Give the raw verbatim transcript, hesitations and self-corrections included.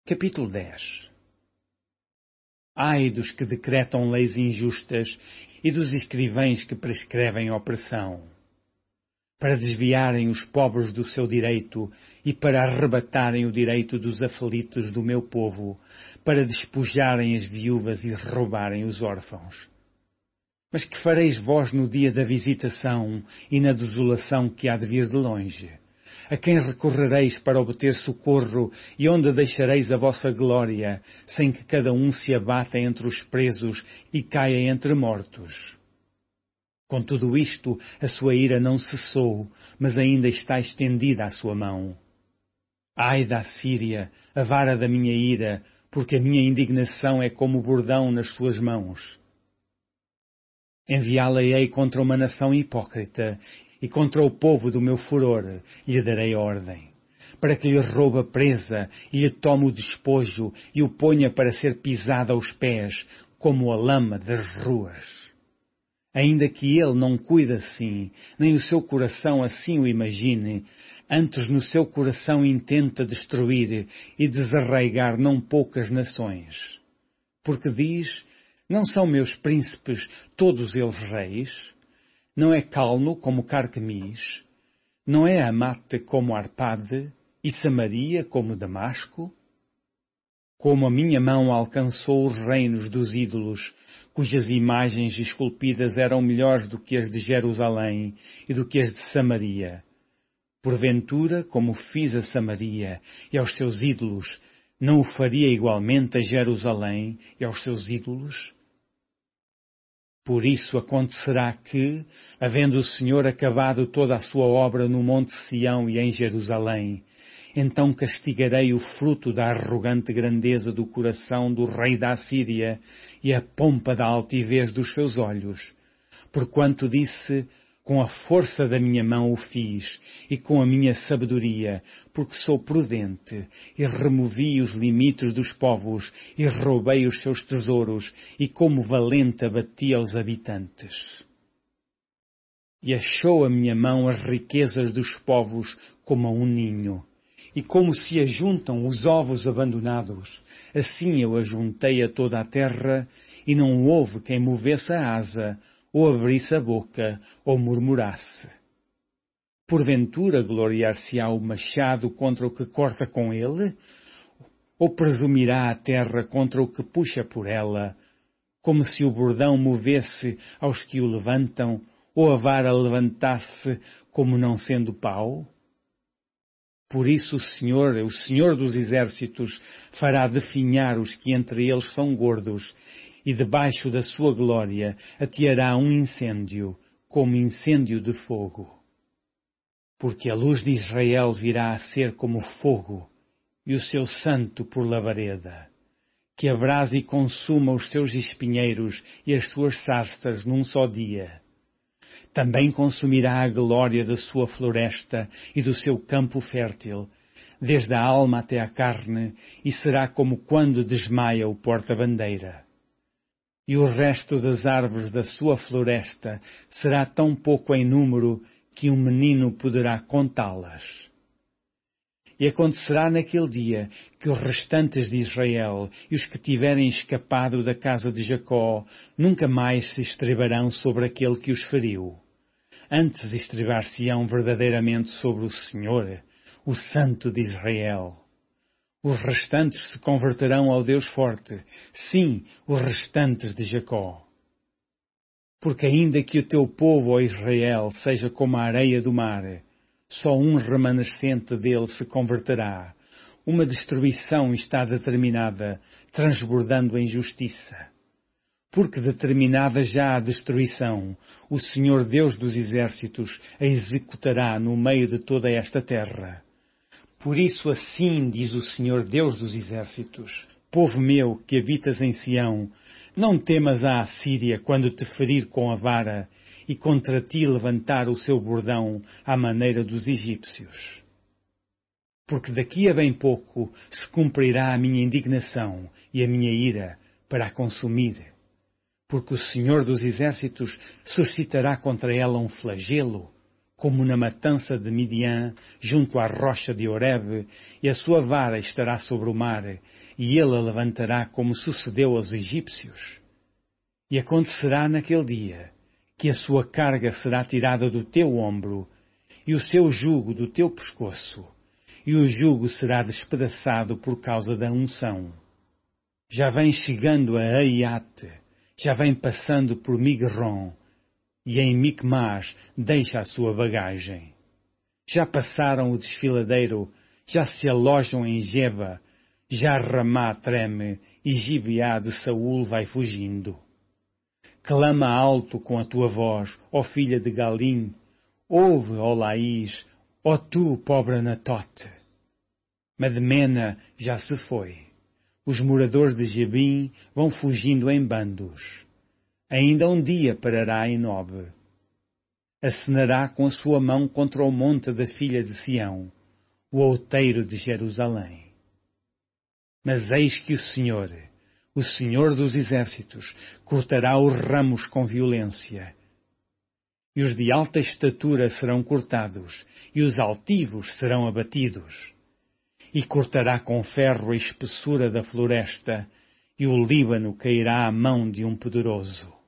Capítulo dez. Ai dos que decretam leis injustas e dos escrivães que prescrevem opressão, para desviarem os pobres do seu direito e para arrebatarem o direito dos aflitos do meu povo, para despojarem as viúvas e roubarem os órfãos. Mas que fareis vós no dia da visitação e na desolação que há de vir de longe? A quem recorrereis para obter socorro e onde deixareis a vossa glória, sem que cada um se abata entre os presos e caia entre mortos? Com tudo isto, a sua ira não cessou, mas ainda está estendida a sua mão. Ai da Assíria, a vara da minha ira, porque a minha indignação é como bordão nas suas mãos. Enviá-la-ei contra uma nação hipócrita, e contra o povo do meu furor lhe darei ordem, para que lhe rouba presa e lhe tome o despojo e o ponha para ser pisado aos pés, como a lama das ruas. Ainda que ele não cuide assim, nem o seu coração assim o imagine, antes no seu coração intenta destruir e desarraigar não poucas nações. Porque diz, não são meus príncipes todos eles reis? Não é Calno como Carquemis? Não é Amate como Arpade? E Samaria como Damasco? Como a minha mão alcançou os reinos dos ídolos, cujas imagens esculpidas eram melhores do que as de Jerusalém e do que as de Samaria. Porventura, como fiz a Samaria e aos seus ídolos, não o faria igualmente a Jerusalém e aos seus ídolos? Por isso acontecerá que, havendo o Senhor acabado toda a sua obra no Monte Sião e em Jerusalém, então castigarei o fruto da arrogante grandeza do coração do rei da Assíria e a pompa da altivez dos seus olhos, porquanto disse, com a força da minha mão o fiz, e com a minha sabedoria, porque sou prudente, e removi os limites dos povos, e roubei os seus tesouros, e como valente abati aos habitantes. E achou a minha mão as riquezas dos povos como a um ninho, e como se ajuntam os ovos abandonados, assim eu ajuntei a toda a terra, e não houve quem movesse a asa, ou abrisse a boca, ou murmurasse. Porventura gloriar-se-á o machado contra o que corta com ele? Ou presumirá a terra contra o que puxa por ela, como se o bordão movesse aos que o levantam, ou a vara levantasse como não sendo pau? Por isso o Senhor, o Senhor dos exércitos, fará definhar os que entre eles são gordos, e debaixo da sua glória ateará um incêndio, como incêndio de fogo. Porque a luz de Israel virá a ser como fogo, e o seu santo por labareda, que abrase e consuma os seus espinheiros e as suas sarças num só dia. Também consumirá a glória da sua floresta e do seu campo fértil, desde a alma até a carne, e será como quando desmaia o porta-bandeira. E o resto das árvores da sua floresta será tão pouco em número que um menino poderá contá-las. E acontecerá naquele dia que os restantes de Israel e os que tiverem escapado da casa de Jacó nunca mais se estrebarão sobre aquele que os feriu. Antes estrebar-se-ão verdadeiramente sobre o Senhor, o Santo de Israel. Os restantes se converterão ao Deus forte, sim, os restantes de Jacó. Porque ainda que o teu povo, ó Israel, seja como a areia do mar, só um remanescente dele se converterá. Uma destruição está determinada, transbordando em justiça. Porque determinada já a destruição, o Senhor Deus dos exércitos a executará no meio de toda esta terra. Por isso assim diz o Senhor Deus dos exércitos, povo meu que habitas em Sião, não temas a Assíria quando te ferir com a vara e contra ti levantar o seu bordão à maneira dos egípcios. Porque daqui a bem pouco se cumprirá a minha indignação e a minha ira para a consumir. Porque o Senhor dos exércitos suscitará contra ela um flagelo, como na matança de Midian, junto à rocha de Horebe, e a sua vara estará sobre o mar, e ele a levantará como sucedeu aos egípcios. E acontecerá naquele dia que a sua carga será tirada do teu ombro, e o seu jugo do teu pescoço, e o jugo será despedaçado por causa da unção. Já vem chegando a Aiate, já vem passando por Migron, e em Micmas deixa a sua bagagem. Já passaram o desfiladeiro, já se alojam em Geba, já Ramá treme, e Gibeá de Saul vai fugindo. Clama alto com a tua voz, ó filha de Galim, ouve, ó Laís, ó tu, pobre Anatote. Madmena já se foi. Os moradores de Jebim vão fugindo em bandos. Ainda um dia parará em Nob. Acenará com a sua mão contra o monte da filha de Sião, o outeiro de Jerusalém. Mas eis que o Senhor, o Senhor dos exércitos, cortará os ramos com violência. E os de alta estatura serão cortados, e os altivos serão abatidos. E cortará com ferro a espessura da floresta, e o Líbano cairá à mão de um poderoso.